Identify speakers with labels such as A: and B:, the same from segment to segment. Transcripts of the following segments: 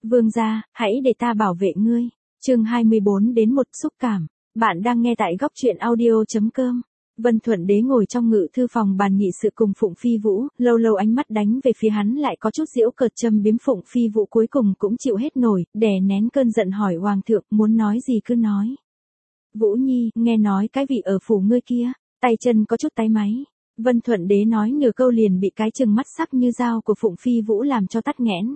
A: Vương gia, hãy để ta bảo vệ ngươi. Chương 24 đến một xúc cảm. Bạn đang nghe tại góc truyện audio.com. Vân Thuận Đế ngồi trong ngự thư phòng bàn nghị sự cùng Phụng Phi Vũ, lâu lâu ánh mắt đánh về phía hắn lại có chút giễu cợt châm biếm. Phụng Phi Vũ cuối cùng cũng chịu hết nổi, đè nén cơn giận hỏi hoàng thượng, muốn nói gì cứ nói. Vũ Nhi, nghe nói cái vị ở phủ ngươi kia, tay chân có chút táy máy. Vân Thuận Đế nói nửa câu liền bị cái chừng mắt sắc như dao của Phụng Phi Vũ làm cho tắt nghẽn.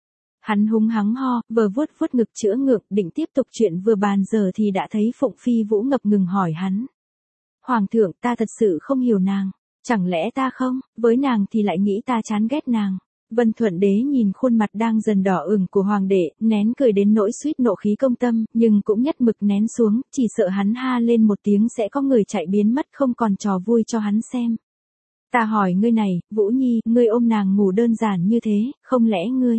A: Hắn húng hắng ho, vừa vuốt vuốt ngực chữa ngược, định tiếp tục chuyện vừa bàn giờ thì đã thấy Phụng Phi Vũ ngập ngừng hỏi hắn. Hoàng thượng, ta thật sự không hiểu nàng, chẳng lẽ ta không, với nàng thì lại nghĩ ta chán ghét nàng. Vân Thuận Đế nhìn khuôn mặt đang dần đỏ ửng của hoàng đệ, nén cười đến nỗi suýt nộ khí công tâm, nhưng cũng nhất mực nén xuống, chỉ sợ hắn ha lên một tiếng sẽ có người chạy biến mất không còn trò vui cho hắn xem. Ta hỏi ngươi này, Vũ Nhi, ngươi ôm nàng ngủ đơn giản như thế, không lẽ ngươi...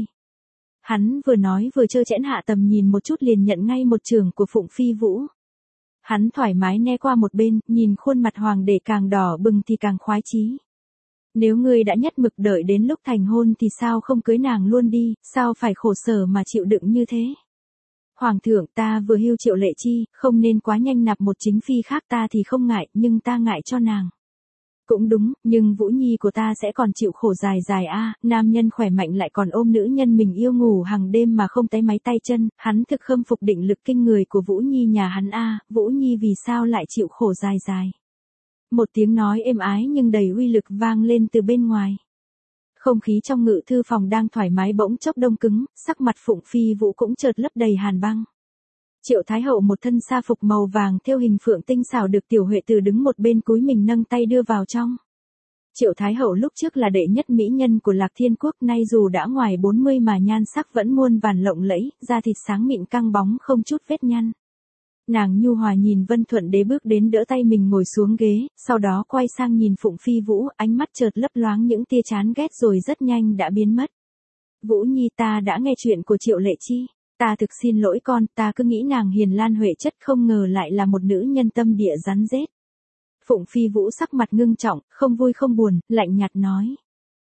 A: Hắn vừa nói vừa trơ trẽn hạ tầm nhìn một chút liền nhận ngay một chưởng của Phụng Phi Vũ. Hắn thoải mái né qua một bên, nhìn khuôn mặt hoàng đệ càng đỏ bừng thì càng khoái chí. Nếu ngươi đã nhất mực đợi đến lúc thành hôn thì sao không cưới nàng luôn đi, sao phải khổ sở mà chịu đựng như thế? Hoàng thượng, ta vừa hưu Triệu Lệ Chi, không nên quá nhanh nạp một chính phi khác, ta thì không ngại, nhưng ta ngại cho nàng. Cũng đúng, nhưng Vũ Nhi của ta sẽ còn chịu khổ dài dài a, nam nhân khỏe mạnh lại còn ôm nữ nhân mình yêu ngủ hàng đêm mà không táy máy tay chân, hắn thực khâm phục định lực kinh người của Vũ Nhi nhà hắn a, Vũ Nhi vì sao lại chịu khổ dài dài. Một tiếng nói êm ái nhưng đầy uy lực vang lên từ bên ngoài. Không khí trong ngự thư phòng đang thoải mái bỗng chốc đông cứng, sắc mặt Phụng Phi Vũ cũng chợt lấp đầy hàn băng. Triệu Thái Hậu một thân sa phục màu vàng thêu hình phượng tinh xảo được Tiểu Huệ Từ đứng một bên cúi mình nâng tay đưa vào trong. Triệu Thái Hậu lúc trước là đệ nhất mỹ nhân của Lạc Thiên Quốc, nay dù đã ngoài 40 mà nhan sắc vẫn muôn vàn lộng lẫy, da thịt sáng mịn căng bóng không chút vết nhăn. Nàng nhu hòa nhìn Vân Thuận Đế bước đến đỡ tay mình ngồi xuống ghế, sau đó quay sang nhìn Phụng Phi Vũ, ánh mắt chợt lấp loáng những tia chán ghét rồi rất nhanh đã biến mất. Vũ Nhi, ta đã nghe chuyện của Triệu Lệ Chi. Ta thực xin lỗi con, ta cứ nghĩ nàng hiền lan huệ chất không ngờ lại là một nữ nhân tâm địa rắn rết. Phụng Phi Vũ sắc mặt ngưng trọng, không vui không buồn, lạnh nhạt nói.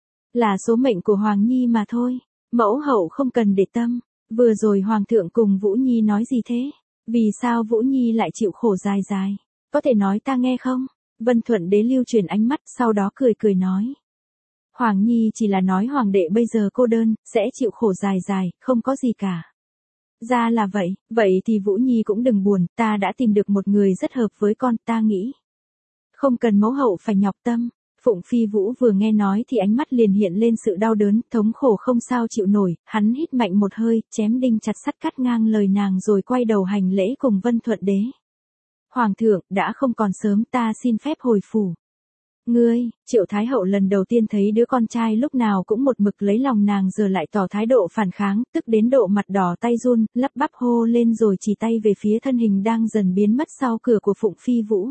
A: Là số mệnh của Hoàng Nhi mà thôi, mẫu hậu không cần để tâm. Vừa rồi Hoàng thượng cùng Vũ Nhi nói gì thế? Vì sao Vũ Nhi lại chịu khổ dài dài? Có thể nói ta nghe không? Vân Thuận Đế lưu truyền ánh mắt, sau đó cười cười nói. Hoàng Nhi chỉ là nói hoàng đệ bây giờ cô đơn, sẽ chịu khổ dài dài, không có gì cả. Ra là vậy, vậy thì Vũ Nhi cũng đừng buồn, ta đã tìm được một người rất hợp với con, ta nghĩ. Không cần mẫu hậu phải nhọc tâm. Phụng Phi Vũ vừa nghe nói thì ánh mắt liền hiện lên sự đau đớn, thống khổ không sao chịu nổi, hắn hít mạnh một hơi, chém đinh chặt sắt cắt ngang lời nàng rồi quay đầu hành lễ cùng Vân Thuận Đế. Hoàng thượng, đã không còn sớm, ta xin phép hồi phủ. Ngươi, Triệu Thái Hậu lần đầu tiên thấy đứa con trai lúc nào cũng một mực lấy lòng nàng giờ lại tỏ thái độ phản kháng, tức đến độ mặt đỏ tay run, lắp bắp hô lên rồi chỉ tay về phía thân hình đang dần biến mất sau cửa của Phụng Phi Vũ.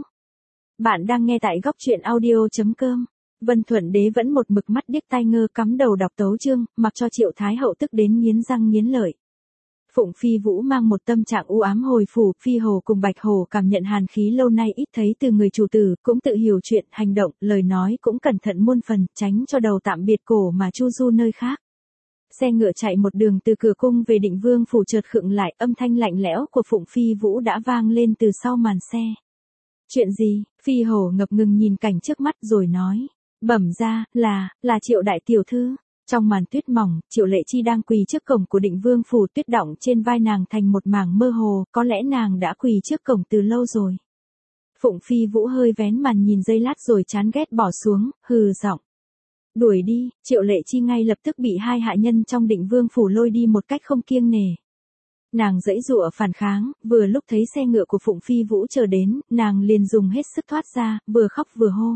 A: Bạn đang nghe tại góc truyện audio.com. Vân Thuận Đế vẫn một mực mắt điếc tai ngơ cắm đầu đọc tấu chương, mặc cho Triệu Thái Hậu tức đến nghiến răng nghiến lợi. Phụng Phi Vũ mang một tâm trạng u ám hồi phủ, Phi Hồ cùng Bạch Hồ cảm nhận hàn khí lâu nay ít thấy từ người chủ tử, cũng tự hiểu chuyện, hành động, lời nói cũng cẩn thận muôn phần, tránh cho đầu tạm biệt cổ mà chu du nơi khác. Xe ngựa chạy một đường từ cửa cung về Định Vương phủ chợt khựng lại, âm thanh lạnh lẽo của Phụng Phi Vũ đã vang lên từ sau màn xe. Chuyện gì? Phi Hồ ngập ngừng nhìn cảnh trước mắt rồi nói. Bẩm ra, là Triệu đại tiểu thư. Trong màn tuyết mỏng, Triệu Lệ Chi đang quỳ trước cổng của Định Vương phủ, tuyết đọng trên vai nàng thành một mảng mơ hồ, có lẽ nàng đã quỳ trước cổng từ lâu rồi. Phụng Phi Vũ hơi vén màn nhìn giây lát rồi chán ghét bỏ xuống, hừ giọng. Đuổi đi, Triệu Lệ Chi ngay lập tức bị hai hạ nhân trong Định Vương phủ lôi đi một cách không kiêng nể. Nàng giãy giụa phản kháng, vừa lúc thấy xe ngựa của Phụng Phi Vũ chờ đến, nàng liền dùng hết sức thoát ra, vừa khóc vừa hô.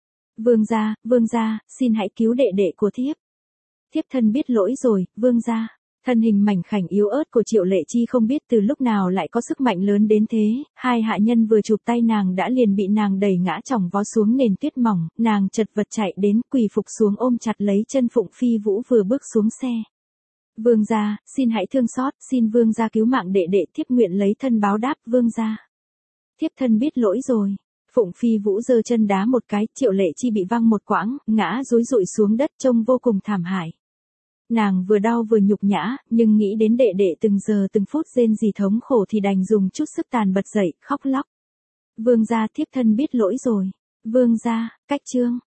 A: Vương gia, xin hãy cứu đệ đệ của thiếp. Thiếp thân biết lỗi rồi, vương gia. Thân hình mảnh khảnh yếu ớt của Triệu Lệ Chi không biết từ lúc nào lại có sức mạnh lớn đến thế, hai hạ nhân vừa chụp tay nàng đã liền bị nàng đẩy ngã chỏng vó xuống nền tuyết mỏng, nàng chật vật chạy đến quỳ phục xuống ôm chặt lấy chân Phụng Phi Vũ vừa bước xuống xe. Vương gia, xin hãy thương xót, xin vương gia cứu mạng đệ đệ, thiếp nguyện lấy thân báo đáp, vương gia. Thiếp thân biết lỗi rồi. Phụng Phi Vũ giơ chân đá một cái, Triệu Lệ Chi bị văng một quãng, ngã rúi rụi xuống đất trông vô cùng thảm hại. Nàng vừa đau vừa nhục nhã, nhưng nghĩ đến đệ đệ từng giờ từng phút rên rỉ thống khổ thì đành dùng chút sức tàn bật dậy, khóc lóc. Vương gia thiếp thân biết lỗi rồi. Vương gia, cách chương.